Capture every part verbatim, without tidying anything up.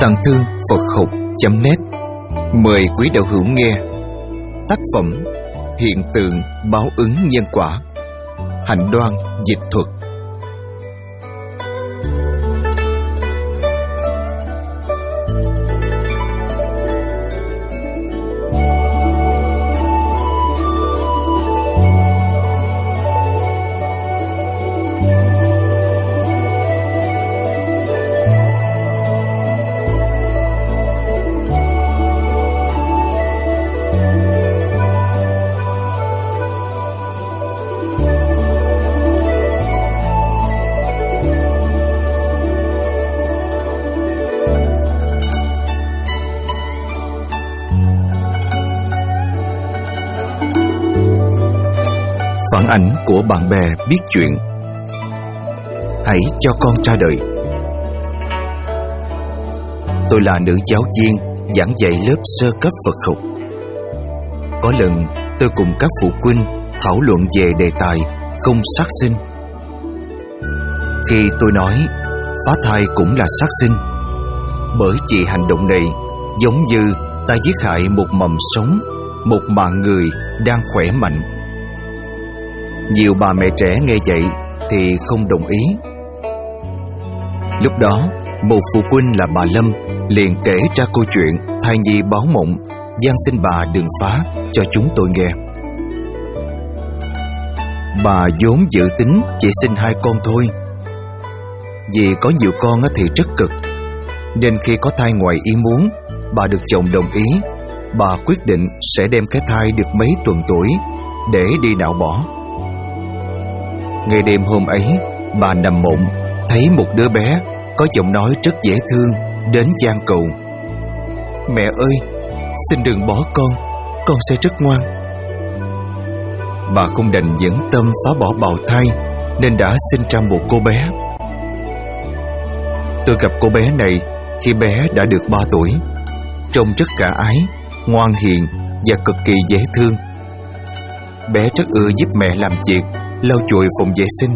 Tàng Thư Phật Học chấm net mời quý đạo hữu nghe tác phẩm Hiện tượng báo ứng nhân quả, Hạnh Đoan dịch thuật. Phản ảnh của bạn bè biết chuyện. Hãy cho con ra đời. Tôi là nữ giáo viên giảng dạy lớp sơ cấp Phật học. Có lần tôi cùng các phụ huynh thảo luận về đề tài không sát sinh. Khi tôi nói phá thai cũng là sát sinh, bởi vì hành động này giống như ta giết hại một mầm sống, một mạng người đang khỏe mạnh. Nhiều bà mẹ trẻ nghe vậy thì không đồng ý. Lúc đó, một phụ huynh là bà Lâm liền kể ra câu chuyện thai nhi báo mộng, van xin bà đừng phá cho chúng tôi nghe. Bà vốn dự tính chỉ sinh hai con thôi. Vì có nhiều con thì rất cực, nên khi có thai ngoài ý muốn, bà được chồng đồng ý, bà quyết định sẽ đem cái thai được mấy tuần tuổi để đi nạo bỏ. Ngày đêm hôm ấy, bà nằm mộng thấy một đứa bé có giọng nói rất dễ thương đến van cầu: "Mẹ ơi, xin đừng bỏ con, con sẽ rất ngoan." Bà không đành nhẫn tâm phá bỏ bào thai nên đã sinh ra một cô bé. Tôi gặp cô bé này khi bé đã được ba tuổi, trông rất khả ái, ngoan hiền và cực kỳ dễ thương. Bé rất ưa giúp mẹ làm việc, lau chùi phòng vệ sinh.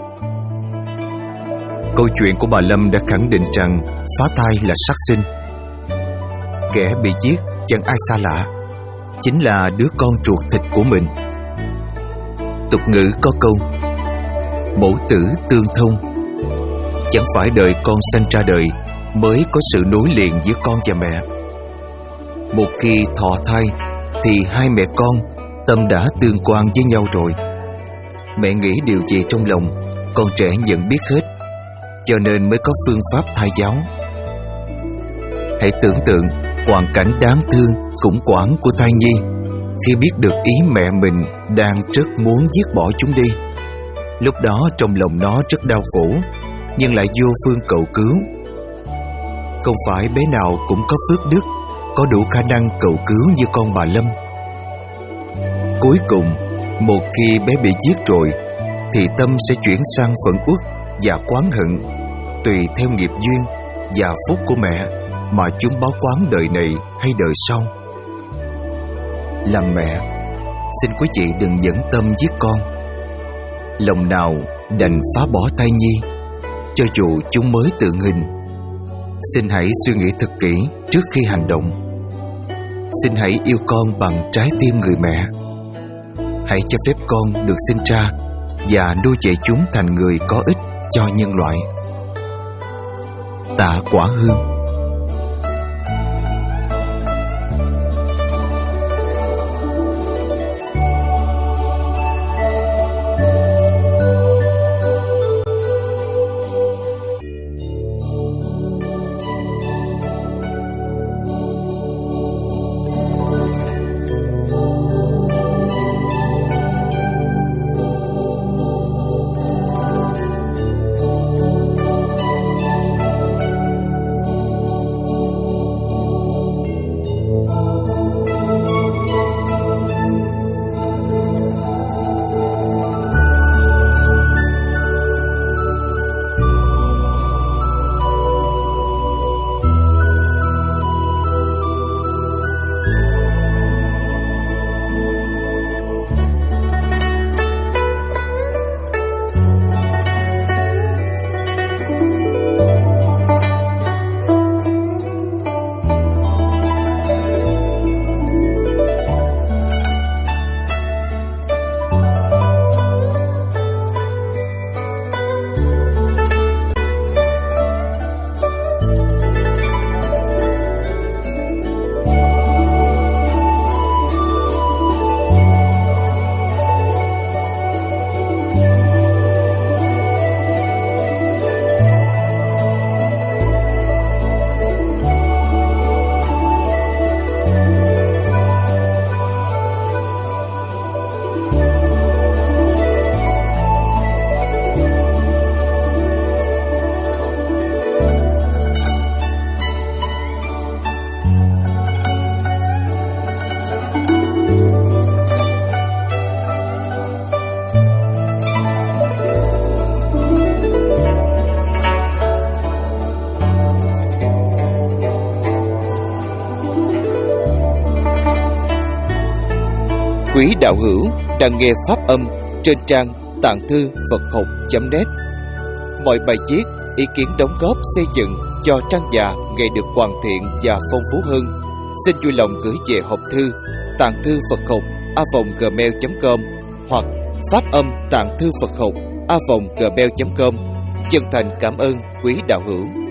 Câu chuyện của bà Lâm đã khẳng định rằng phá thai là sát sinh. Kẻ bị giết chẳng ai xa lạ, chính là đứa con ruột thịt của mình. Tục ngữ có câu mẫu tử tương thông, chẳng phải đợi con sanh ra đời mới có sự nối liền giữa con và mẹ. Một khi thọ thai thì hai mẹ con tâm đã tương quan với nhau rồi. Mẹ nghĩ điều gì trong lòng, con trẻ nhận biết hết, cho nên mới có phương pháp thai giáo. Hãy tưởng tượng hoàn cảnh đáng thương, khủng hoảng của thai nhi khi biết được ý mẹ mình đang rất muốn giết bỏ chúng đi. Lúc đó trong lòng nó rất đau khổ, nhưng lại vô phương cầu cứu. Không phải bé nào cũng có phước đức, có đủ khả năng cầu cứu như con bà Lâm. Cuối cùng, một khi bé bị giết rồi, thì tâm sẽ chuyển sang phẫn uất và oán hận, tùy theo nghiệp duyên và phúc của mẹ mà chúng báo quán đời này hay đời sau. Làm mẹ, xin quý vị đừng nhẫn tâm giết con. Lòng nào đành phá bỏ thai nhi, cho dù chúng mới tượng hình. Xin hãy suy nghĩ thật kỹ trước khi hành động. Xin hãy yêu con bằng trái tim người mẹ. Hãy cho phép con được sinh ra và nuôi dạy chúng thành người có ích cho nhân loại. Tạ Quả Hương. Quý đạo hữu đang nghe pháp âm trên trang tạng thư Phật học chấm net. Mọi bài viết, ý kiến đóng góp xây dựng cho trang già ngày được hoàn thiện và phong phú hơn, xin vui lòng gửi về hộp thư tạng thư Phật học a vòng gmail chấm com hoặc pháp âm tạng thư Phật học a vòng gmail chấm com. Chân thành cảm ơn quý đạo hữu.